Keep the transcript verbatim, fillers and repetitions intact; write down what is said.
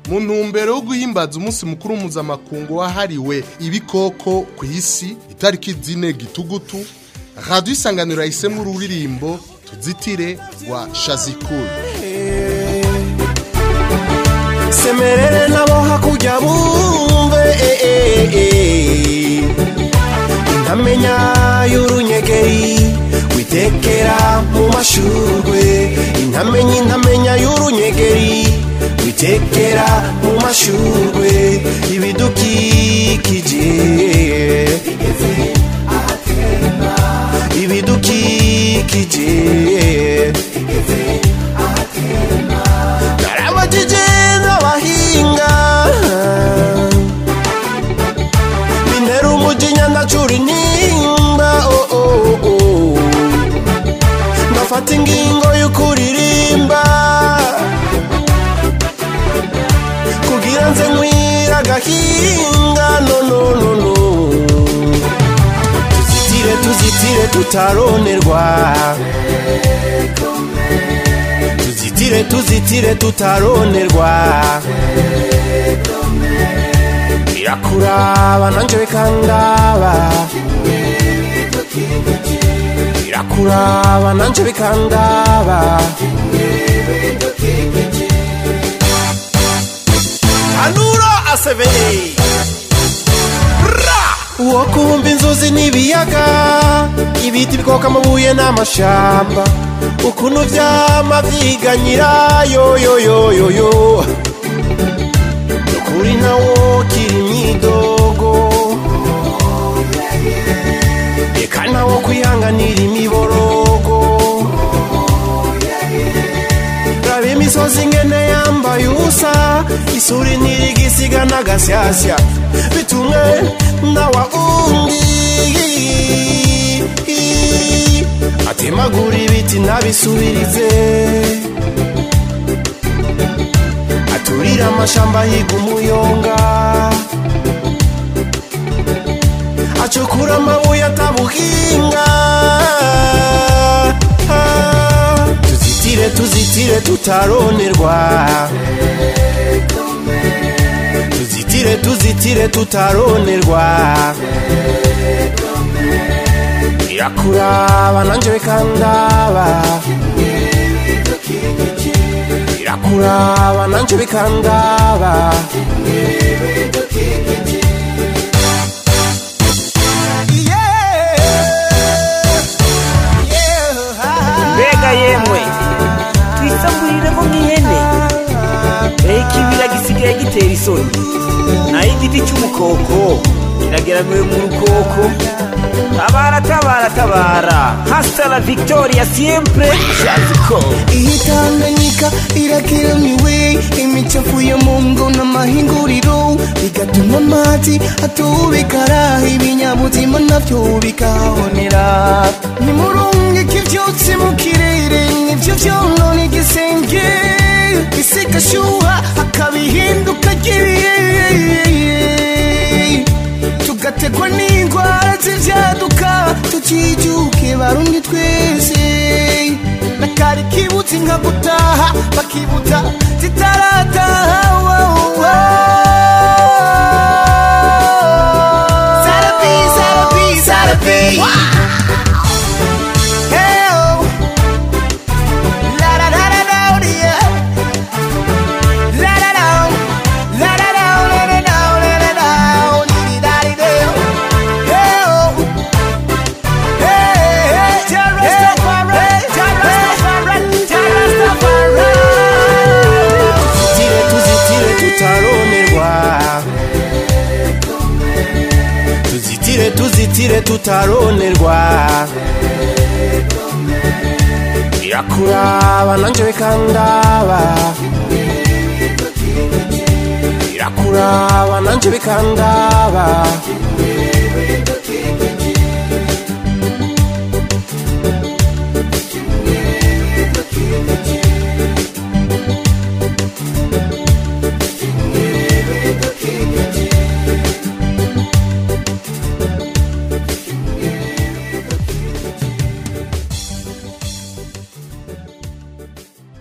mu ntumbero yo guhimbaza umunsi mukuru mpuzamakungu wahariwe ibikoko ku isi itariki zine gitugutu, Radio Isanganiro yahisemo ururirimbo Tuzitire rwa Shazikuru. Semerere nabo hakurya bumve intamenya y'urunyegeri witekera mu mashurwe, intamenya intamenya y'urunyegeri witekera mu mashurwe, ibidukikije ibidukikije narabajije n'abahinga bintera umujinya ndacura intimba, oh oh oh ndafata ingingo y'ukuririmba kugira nze nkwira agahinga, no no no no tuzitire tuzitire tutaronerwa, tuzitire tuzitire tutaronerwa, birakuraba nanje bikandaba, birakuraba nanje bikandaba, Anura asebeye uwo kumva inzuzi n'ibiyaga, ibiti bikoka amabuye n'amashamba, ukuntu vyama vyiganyira yo yo yo yo yo, ukuri nawo kiri myidogo, eka nawo kwihanganira imiborogo, rabe imisozi ngene yambaye ubusa, isuri ntirigisiga n'agasyasya, bitumwe nawa undi atemagura ibiti nabisubirize, aturira amashamba higa umuyonga, acukura amabuye atabuhinga, tuzitire tuzitire tutaronerwa, tuzitire tuzitire tutaronerwa, birakuraba nanje bikandaba, birakuraba nanje bikandaba, mbega yemwe twisamburire mu mwihene, ikibira gisigaye gitera isoni, naho igiti cy'umukoko kirageramiwe mu rukoko, tabara tabara tabara, hasta la victoria siempre, Shazikuru. Iyi Tanganyika irakeramiwe, imicafu yo mu ngo n'amahinguriro, bigatuma amazi atubikara, ibinyabuzima navyo bikahonera, nimurungike ivyotsi mu kirere, nivyo vyonona igisenge, isi igashuha akabihinduka ry'ibihe, tugategwa n'indwara z'ivyaduka, tucijuke barundi twese, nakari kibutse nka gutaha bakibuta zitarataha, Sarabi Sarabi Sarabi tuzitire tutaronerwa, birakuraba nanje bikandaba, birakuraba nanje bikandaba.